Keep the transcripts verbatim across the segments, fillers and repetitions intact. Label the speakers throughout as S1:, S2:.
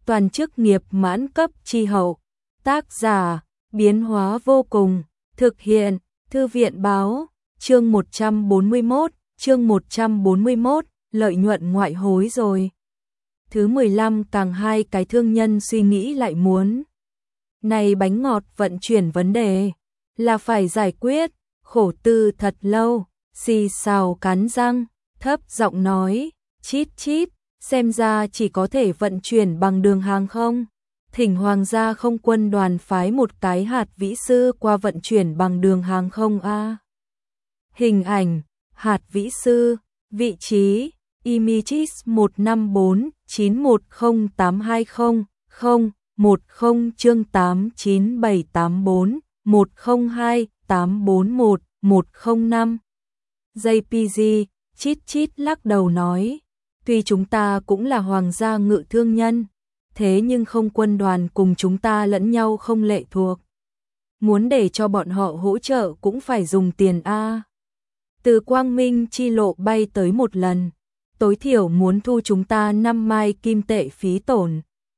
S1: toàn chức nghiệp mãn cấp chi hậu. Tác giả, biến hóa vô cùng, thực hiện, Thư viện báo, chương một trăm bốn mươi mốt, chương một trăm bốn mươi mốt, lợi nhuận ngoại hối rồi. Thứ mười lăm càng hai cái thương nhân suy nghĩ lại muốn. Này bánh ngọt vận chuyển vấn đề, là phải giải quyết, khổ tư thật lâu, xì xào cắn răng, thấp giọng nói, chít chít, xem ra chỉ có thể vận chuyển bằng đường hàng không. Thỉnh Hoàng gia không quân đoàn phái một cái hạt vĩ sư qua vận chuyển bằng đường hàng không a. Hình ảnh, hạt vĩ sư, vị trí, Images một năm bốn chín một không tám hai không, không, một không chương tám chín bảy tám bốn, một không hai tám bốn một, một không năm. gi pê giê, chít chít lắc đầu nói, tuy chúng ta cũng là hoàng gia ngự thương nhân, thế nhưng không quân đoàn cùng chúng ta lẫn nhau không lệ thuộc. Muốn để cho bọn họ hỗ trợ cũng phải dùng tiền a. Từ Quang Minh chi lộ bay tới một lần, tối thiểu muốn thu chúng ta năm mai kim tệ phí tổn.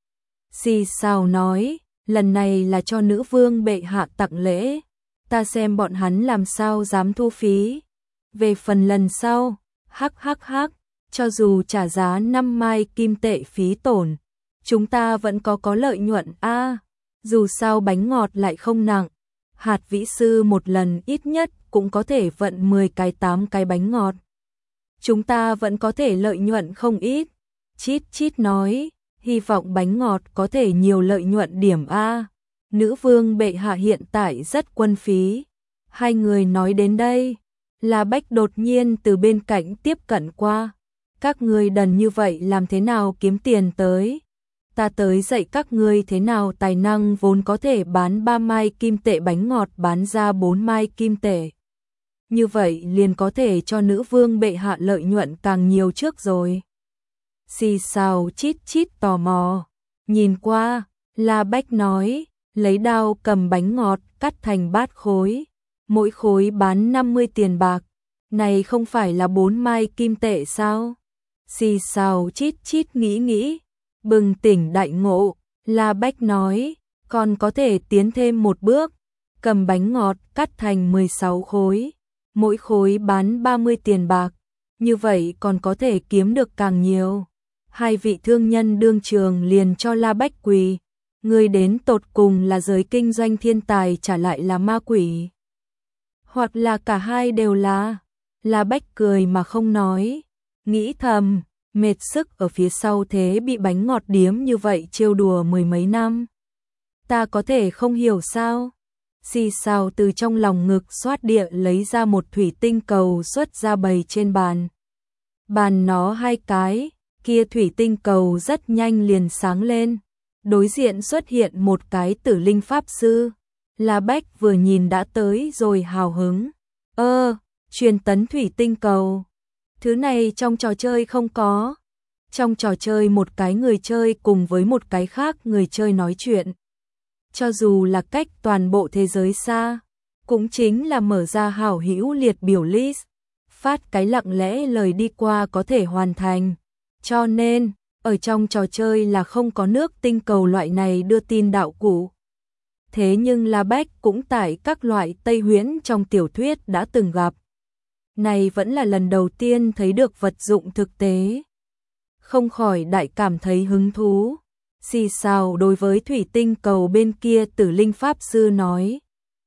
S1: Xì xào nói, lần này là cho nữ vương bệ hạ tặng lễ, ta xem bọn hắn làm sao dám thu phí. Về phần lần sau, hắc hắc hắc, cho dù trả giá năm mai kim tệ phí tổn, chúng ta vẫn có có lợi nhuận a. Dù sao bánh ngọt lại không nặng, hạt vĩ sư một lần ít nhất cũng có thể vận mười cái tám cái bánh ngọt. Chúng ta vẫn có thể lợi nhuận không ít. Chít chít nói, hy vọng bánh ngọt có thể nhiều lợi nhuận điểm a. Nữ vương bệ hạ hiện tại rất quân phí. Hai người nói đến đây, La Bách đột nhiên từ bên cạnh tiếp cận qua. Các ngươi đần như vậy làm thế nào kiếm tiền tới? Ta tới dạy các ngươi thế nào tài năng vốn có thể bán ba mai kim tệ bánh ngọt bán ra bốn mai kim tệ. Như vậy liền có thể cho nữ vương bệ hạ lợi nhuận càng nhiều trước rồi. Xì xào chít chít tò mò. Nhìn qua, La Bách nói, lấy đao cầm bánh ngọt cắt thành bát khối. Mỗi khối bán năm mươi tiền bạc. Này không phải là bốn mai kim tệ sao? Xì xào chít chít nghĩ nghĩ. Bừng tỉnh đại ngộ, La Bách nói, còn có thể tiến thêm một bước. Cầm bánh ngọt cắt thành mười sáu khối. Mỗi khối bán ba mươi tiền bạc, như vậy còn có thể kiếm được càng nhiều. Hai vị thương nhân đương trường liền cho La Bách quỳ, người đến tột cùng là giới kinh doanh thiên tài trả lại là ma quỷ. Hoặc là cả hai đều là. La Bách cười mà không nói, nghĩ thầm, mệt sức ở phía sau thế bị bánh ngọt điếm như vậy trêu đùa mười mấy năm. Ta có thể không hiểu sao? Xì xào từ trong lòng ngực xoát địa lấy ra một thủy tinh cầu xuất ra bày trên bàn. Bàn nó hai cái, kia thủy tinh cầu rất nhanh liền sáng lên. Đối diện xuất hiện một cái tử linh pháp sư. La Bách vừa nhìn đã tới rồi hào hứng. Ơ, truyền tấn thủy tinh cầu. Thứ này trong trò chơi không có. Trong trò chơi một cái người chơi cùng với một cái khác người chơi nói chuyện. Cho dù là cách toàn bộ thế giới xa, cũng chính là mở ra hảo hữu liệt biểu list, phát cái lặng lẽ lời đi qua có thể hoàn thành. Cho nên, ở trong trò chơi là không có nước tinh cầu loại này đưa tin đạo cụ. Thế nhưng La Bách cũng tại các loại Tây Huyễn trong tiểu thuyết đã từng gặp. Này vẫn là lần đầu tiên thấy được vật dụng thực tế. Không khỏi đại cảm thấy hứng thú. Xì xào đối với thủy tinh cầu bên kia tử linh pháp sư nói.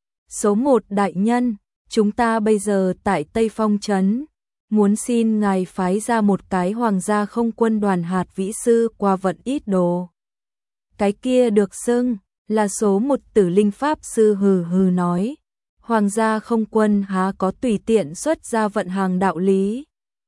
S1: Số một đại nhân, chúng ta bây giờ tại Tây Phong Trấn, muốn xin ngài phái ra một cái hoàng gia không quân đoàn hạt vĩ sư qua vận ít đồ. Cái kia được xưng là số một tử linh pháp sư hừ hừ nói. Hoàng gia không quân há có tùy tiện xuất ra vận hàng đạo lý.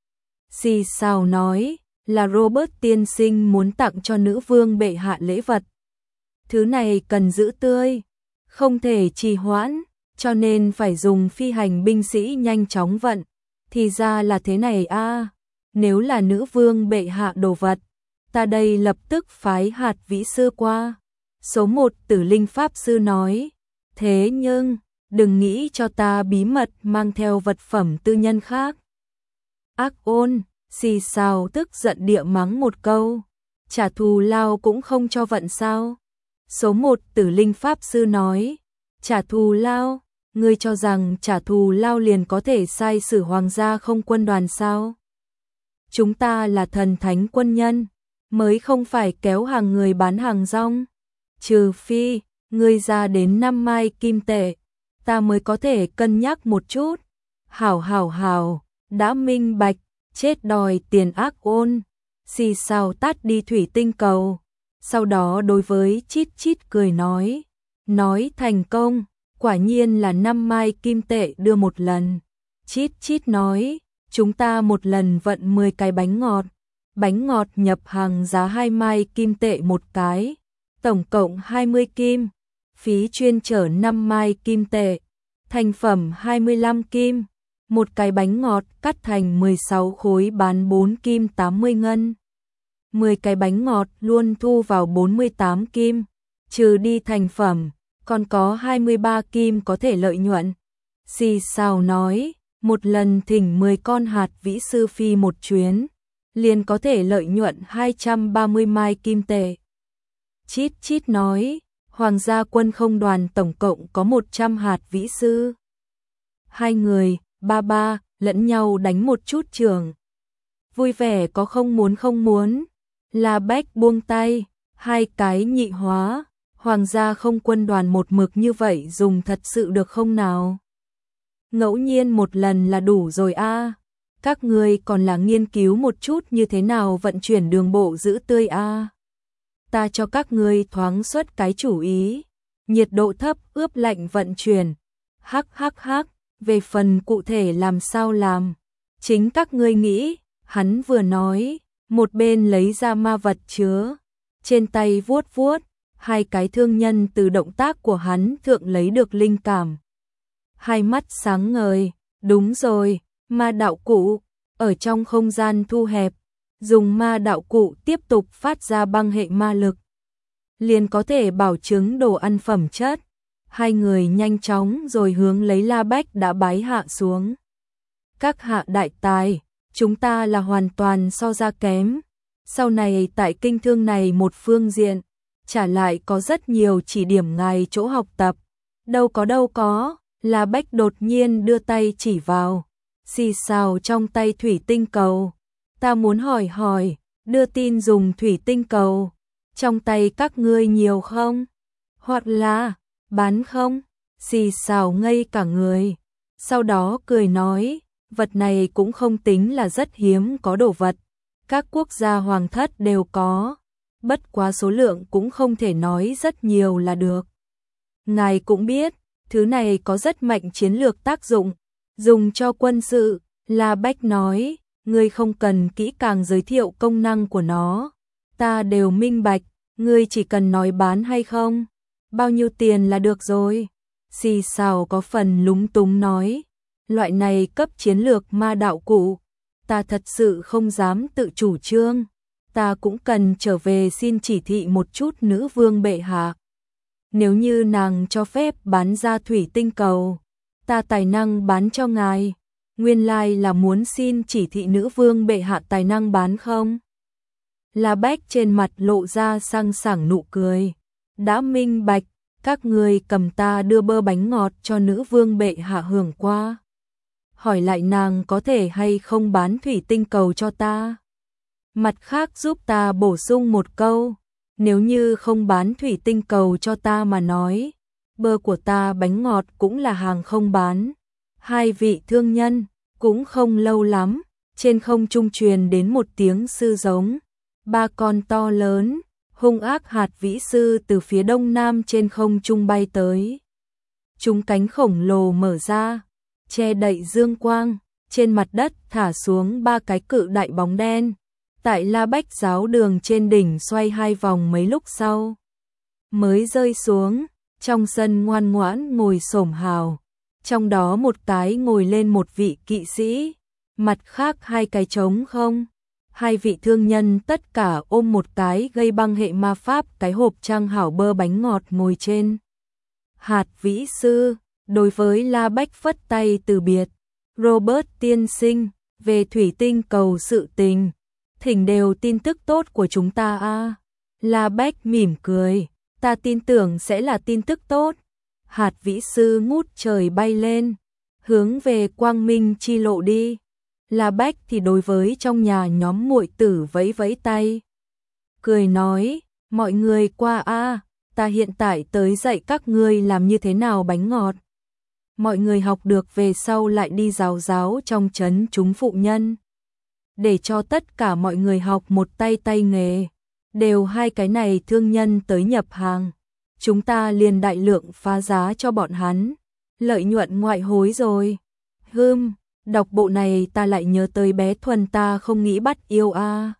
S1: Xì xào nói. Là Robert tiên sinh muốn tặng cho nữ vương bệ hạ lễ vật. Thứ này cần giữ tươi, không thể trì hoãn, cho nên phải dùng phi hành binh sĩ nhanh chóng vận. Thì ra là thế này a. Nếu là nữ vương bệ hạ đồ vật, ta đây lập tức phái hạt vĩ sư qua. Số một tử linh pháp sư nói. Thế nhưng, đừng nghĩ cho ta bí mật mang theo vật phẩm tư nhân khác. Ác ôn. Xì xào tức giận địa mắng một câu. trả thù lao cũng không cho vận sao? Số một Tử Linh Pháp Sư nói, trả thù lao, ngươi cho rằng trả thù lao liền có thể sai xử hoàng gia không quân đoàn sao? Chúng ta là thần thánh quân nhân, mới không phải kéo hàng người bán hàng rong. Trừ phi, ngươi ra đến năm mai kim tệ, ta mới có thể cân nhắc một chút. Hảo hảo hảo, đã minh bạch, chết đòi tiền ác ôn. Xì xào tát đi thủy tinh cầu. Sau đó đối với Chít Chít cười nói, nói thành công, quả nhiên là năm mai kim tệ đưa một lần. Chít Chít nói, chúng ta một lần vận mười cái bánh ngọt, bánh ngọt nhập hàng giá hai mai kim tệ một cái, tổng cộng hai mươi kim, phí chuyên chở năm mai kim tệ, thành phẩm hai mươi lăm kim, một cái bánh ngọt cắt thành mười sáu khối bán bốn kim tám mươi ngân. mười cái bánh ngọt luôn thu vào bốn mươi tám kim, trừ đi thành phẩm, còn có hai mươi ba kim có thể lợi nhuận. Xì xào nói, một lần thỉnh mười con hạt vĩ sư phi một chuyến, liền có thể lợi nhuận hai trăm ba mươi mai kim tệ. Chít Chít nói, Hoàng gia quân không đoàn tổng cộng có một trăm hạt vĩ sư. Hai người, ba ba, lẫn nhau đánh một chút trường. Vui vẻ có không muốn không muốn. La Bách buông tay, hai cái nhị hóa, Hoàng gia không quân đoàn một mực như vậy dùng thật sự được không nào? Ngẫu nhiên một lần là đủ rồi a. À. Các ngươi còn là nghiên cứu một chút như thế nào vận chuyển đường bộ giữ tươi a. À. Ta cho các ngươi thoáng xuất cái chủ ý, nhiệt độ thấp ướp lạnh vận chuyển. Hắc hắc hắc, về phần cụ thể làm sao làm, chính các ngươi nghĩ. Hắn vừa nói, một bên lấy ra ma vật chứa, trên tay vuốt vuốt, hai cái thương nhân từ động tác của hắn thượng lấy được linh cảm. Hai mắt sáng ngời, đúng rồi, ma đạo cụ, ở trong không gian thu hẹp, dùng ma đạo cụ tiếp tục phát ra băng hệ ma lực, liền có thể bảo chứng đồ ăn phẩm chất. Hai người nhanh chóng rồi hướng lấy La Bách đã bái hạ xuống. Các hạ đại tài, chúng ta là hoàn toàn so ra kém. Sau này tại kinh thương này một phương diện, trả lại có rất nhiều chỉ điểm ngài chỗ học tập. Đâu có đâu có, La Bách đột nhiên đưa tay chỉ vào, xì xào trong tay thủy tinh cầu. Ta muốn hỏi hỏi, đưa tin dùng thủy tinh cầu, trong tay các ngươi nhiều không? Hoặc là, bán không? Xì xào ngây cả người. Sau đó cười nói, vật này cũng không tính là rất hiếm có đồ vật. Các quốc gia hoàng thất đều có, bất quá số lượng cũng không thể nói rất nhiều là được. Ngài cũng biết, thứ này có rất mạnh chiến lược tác dụng, dùng cho quân sự. La Bách nói, ngươi không cần kỹ càng giới thiệu công năng của nó, ta đều minh bạch, ngươi chỉ cần nói bán hay không, bao nhiêu tiền là được rồi. Xì xào có phần lúng túng nói, loại này cấp chiến lược ma đạo cụ, ta thật sự không dám tự chủ trương, ta cũng cần trở về xin chỉ thị một chút nữ vương bệ hạ. Nếu như nàng cho phép bán ra thủy tinh cầu, ta tài năng bán cho ngài. Nguyên lai là muốn xin chỉ thị nữ vương bệ hạ tài năng bán không? La Bách trên mặt lộ ra sang sảng nụ cười. Đã minh bạch, các người cầm ta đưa bơ bánh ngọt cho nữ vương bệ hạ hưởng qua. Hỏi lại nàng có thể hay không bán thủy tinh cầu cho ta. Mặt khác giúp ta bổ sung một câu, nếu như không bán thủy tinh cầu cho ta mà nói, bơ của ta bánh ngọt cũng là hàng không bán. Hai vị thương nhân, cũng không lâu lắm, trên không trung truyền đến một tiếng sư giống. Ba con to lớn, hung ác hạt vĩ sư từ phía đông nam trên không trung bay tới. Chúng cánh khổng lồ mở ra, che đậy dương quang, trên mặt đất thả xuống ba cái cự đại bóng đen. Tại La Bách giáo đường trên đỉnh xoay hai vòng mấy lúc sau, mới rơi xuống, trong sân ngoan ngoãn ngồi xổm hào. Trong đó một cái ngồi lên một vị kỵ sĩ, mặt khác hai cái trống không. Hai vị thương nhân tất cả ôm một cái gây băng hệ ma pháp cái hộp trang hảo bơ bánh ngọt ngồi trên. Hạt vĩ sư, đối với La Bách phất tay từ biệt. Robert tiên sinh, về thủy tinh cầu sự tình, thỉnh đều tin tức tốt của chúng ta a. La Bách mỉm cười, ta tin tưởng sẽ là tin tức tốt. Hạt vĩ sư ngút trời bay lên, hướng về quang minh chi lộ đi. La Bách thì đối với trong nhà nhóm muội tử vẫy vẫy tay, cười nói, mọi người qua a, ta hiện tại tới dạy các ngươi làm như thế nào bánh ngọt. Mọi người học được về sau lại đi rào ráo trong trấn chúng phụ nhân, để cho tất cả mọi người học một tay tay nghề, đều hai cái này thương nhân tới nhập hàng, chúng ta liền đại lượng phá giá cho bọn hắn, lợi nhuận ngoại hối rồi. Hừm, đọc bộ này ta lại nhớ tới bé Thuần ta không nghĩ bắt yêu a.